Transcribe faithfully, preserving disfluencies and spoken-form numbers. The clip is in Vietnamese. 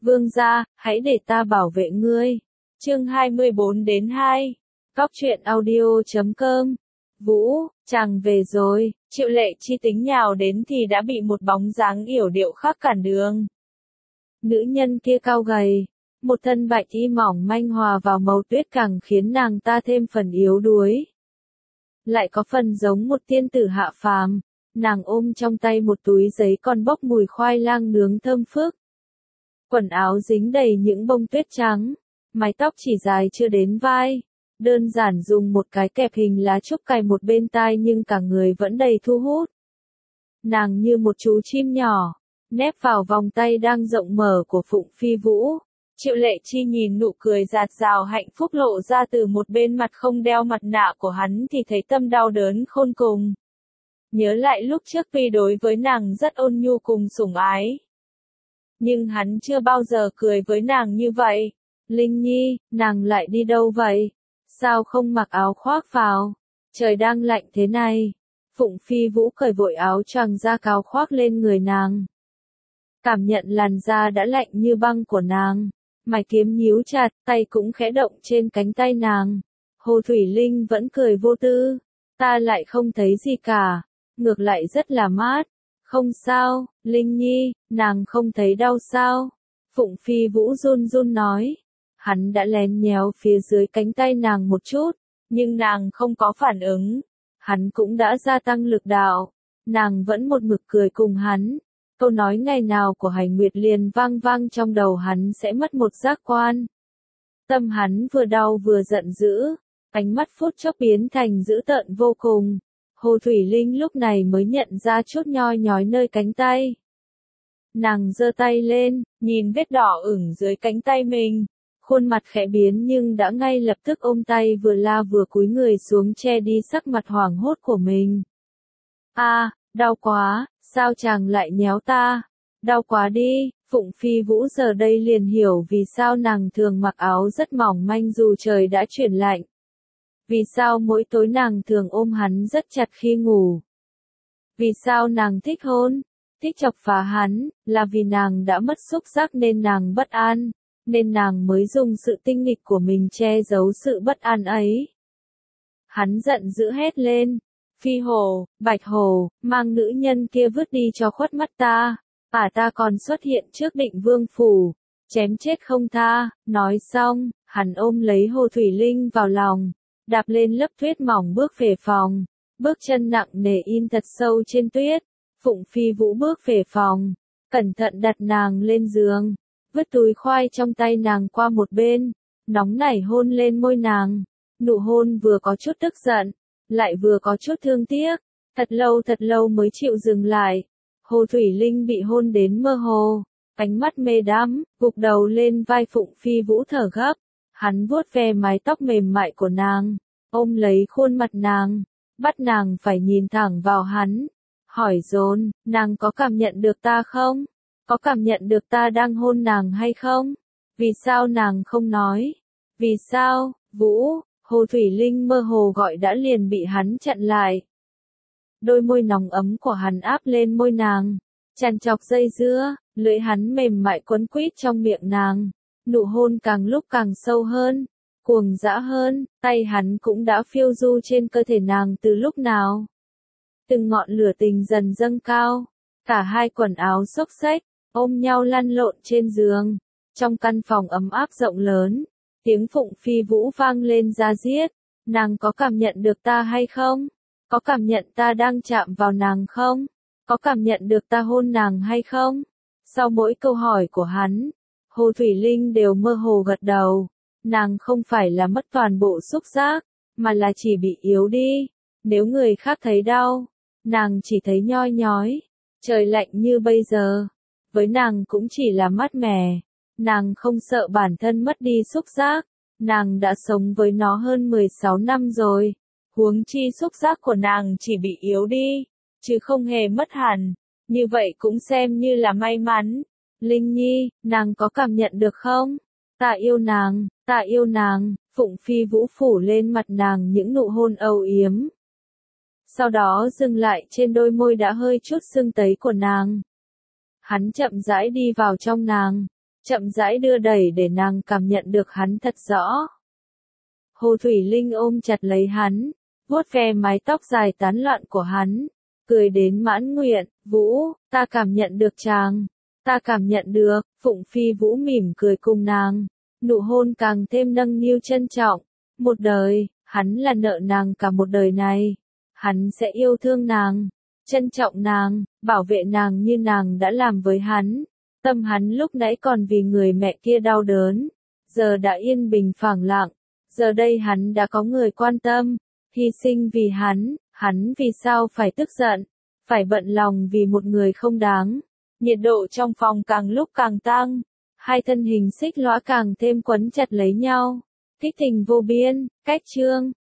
Vương gia, hãy để ta bảo vệ ngươi. Chương hai mươi bốn đến hai. Góc truyện audio chấm com. Vũ, chàng về rồi. Triệu Lệ Chi tính nhào đến thì đã bị một bóng dáng yểu điệu khác cản đường. Nữ nhân kia cao gầy, một thân bạch y mỏng manh hòa vào màu tuyết càng khiến nàng ta thêm phần yếu đuối. Lại có phần giống một tiên tử hạ phàm, nàng ôm trong tay một túi giấy còn bốc mùi khoai lang nướng thơm phức. Quần áo dính đầy những bông tuyết trắng, mái tóc chỉ dài chưa đến vai, đơn giản dùng một cái kẹp hình lá trúc cài một bên tai nhưng cả người vẫn đầy thu hút. Nàng như một chú chim nhỏ, nép vào vòng tay đang rộng mở của Phụng Phi Vũ. Triệu Lệ Chi nhìn nụ cười rạt rào hạnh phúc lộ ra từ một bên mặt không đeo mặt nạ của hắn thì thấy tâm đau đớn khôn cùng. Nhớ lại lúc trước tuy đối với nàng rất ôn nhu cùng sủng ái, nhưng hắn chưa bao giờ cười với nàng như vậy. Linh Nhi, nàng lại đi đâu vậy? Sao không mặc áo khoác vào? Trời đang lạnh thế này. Phụng Phi Vũ cởi vội áo choàng da cáo khoác lên người nàng. Cảm nhận làn da đã lạnh như băng của nàng. Mày kiếm nhíu chặt, tay cũng khẽ động trên cánh tay nàng. Hồ Thủy Linh vẫn cười vô tư. Ta lại không thấy gì cả. Ngược lại rất là mát. Không sao, Linh Nhi, nàng không thấy đau sao? Phụng Phi Vũ run run nói. Hắn đã lén nhéo phía dưới cánh tay nàng một chút, nhưng nàng không có phản ứng. Hắn cũng đã gia tăng lực đạo. Nàng vẫn một mực cười cùng hắn. Câu nói ngày nào của Hành Nguyệt liền vang vang trong đầu hắn sẽ mất một giác quan. Tâm hắn vừa đau vừa giận dữ, ánh mắt phút chốc biến thành dữ tợn vô cùng. Hồ Thủy Linh lúc này mới nhận ra chút nhoi nhói nơi cánh tay. Nàng giơ tay lên, nhìn vết đỏ ửng dưới cánh tay mình. Khuôn mặt khẽ biến nhưng đã ngay lập tức ôm tay vừa la vừa cúi người xuống che đi sắc mặt hoảng hốt của mình. A, à, đau quá, sao chàng lại nhéo ta? Đau quá đi. Phụng Phi Vũ giờ đây liền hiểu vì sao nàng thường mặc áo rất mỏng manh dù trời đã chuyển lạnh. Vì sao mỗi tối nàng thường ôm hắn rất chặt khi ngủ. Vì sao nàng thích hôn, thích chọc phá hắn, là vì nàng đã mất xúc giác nên nàng bất an. Nên nàng mới dùng sự tinh nghịch của mình che giấu sự bất an ấy. Hắn giận dữ hét lên. Phi Hồ, Bạch Hồ, mang nữ nhân kia vứt đi cho khuất mắt ta. À ta còn xuất hiện trước Định Vương phủ. Chém chết không tha. Nói xong, hắn ôm lấy Hồ Thủy Linh vào lòng. Đạp lên lớp tuyết mỏng bước về phòng. Bước chân nặng nề in thật sâu trên tuyết. Phụng Phi Vũ bước về phòng. Cẩn thận đặt nàng lên giường. Vứt túi khoai trong tay nàng qua một bên, nóng nảy hôn lên môi nàng. Nụ hôn vừa có chút tức giận, lại vừa có chút thương tiếc. Thật lâu thật lâu mới chịu dừng lại. Hồ Thủy Linh bị hôn đến mơ hồ, ánh mắt mê đắm, gục đầu lên vai Phụng Phi Vũ thở gấp. Hắn vuốt ve mái tóc mềm mại của nàng, ôm lấy khuôn mặt nàng, bắt nàng phải nhìn thẳng vào hắn. Hỏi dồn, nàng có cảm nhận được ta không? Có cảm nhận được ta đang hôn nàng hay không? Vì sao nàng không nói? Vì sao, Vũ? Hồ Thủy Linh mơ hồ gọi đã liền bị hắn chặn lại. Đôi môi nóng ấm của hắn áp lên môi nàng, tràn trọc dây dưa, lưỡi hắn mềm mại quấn quýt trong miệng nàng. Nụ hôn càng lúc càng sâu hơn, cuồng dã hơn, tay hắn cũng đã phiêu du trên cơ thể nàng từ lúc nào. Từng ngọn lửa tình dần dâng cao, cả hai quần áo xốc xếch, ôm nhau lăn lộn trên giường. Trong căn phòng ấm áp rộng lớn, tiếng Phụng Phi Vũ vang lên da diết. Nàng có cảm nhận được ta hay không? Có cảm nhận ta đang chạm vào nàng không? Có cảm nhận được ta hôn nàng hay không? Sau mỗi câu hỏi của hắn, Hồ Thủy Linh đều mơ hồ gật đầu. Nàng không phải là mất toàn bộ xúc giác, mà là chỉ bị yếu đi. Nếu người khác thấy đau, nàng chỉ thấy nhoi nhói. Trời lạnh như bây giờ, với nàng cũng chỉ là mát mẻ. Nàng không sợ bản thân mất đi xúc giác. Nàng đã sống với nó hơn mười sáu năm rồi. Huống chi xúc giác của nàng chỉ bị yếu đi, chứ không hề mất hẳn. Như vậy cũng xem như là may mắn. Linh Nhi, nàng có cảm nhận được không? Ta yêu nàng, ta yêu nàng. Phụng Phi Vũ phủ lên mặt nàng những nụ hôn âu yếm. Sau đó dừng lại trên đôi môi đã hơi chút sưng tấy của nàng. Hắn chậm rãi đi vào trong nàng, chậm rãi đưa đẩy để nàng cảm nhận được hắn thật rõ. Hồ Thủy Linh ôm chặt lấy hắn, vuốt ve mái tóc dài tán loạn của hắn, cười đến mãn nguyện, Vũ, ta cảm nhận được chàng, ta cảm nhận được, Phụng Phi Vũ mỉm cười cùng nàng, nụ hôn càng thêm nâng niu trân trọng, một đời, hắn là nợ nàng cả một đời này, hắn sẽ yêu thương nàng, trân trọng nàng, bảo vệ nàng như nàng đã làm với hắn, tâm hắn lúc nãy còn vì người mẹ kia đau đớn, giờ đã yên bình phẳng lặng, giờ đây hắn đã có người quan tâm, hy sinh vì hắn, hắn vì sao phải tức giận, phải bận lòng vì một người không đáng. Nhiệt độ trong phòng càng lúc càng tăng, hai thân hình xích lõa càng thêm quấn chặt lấy nhau, kích tình vô biên, cách chương.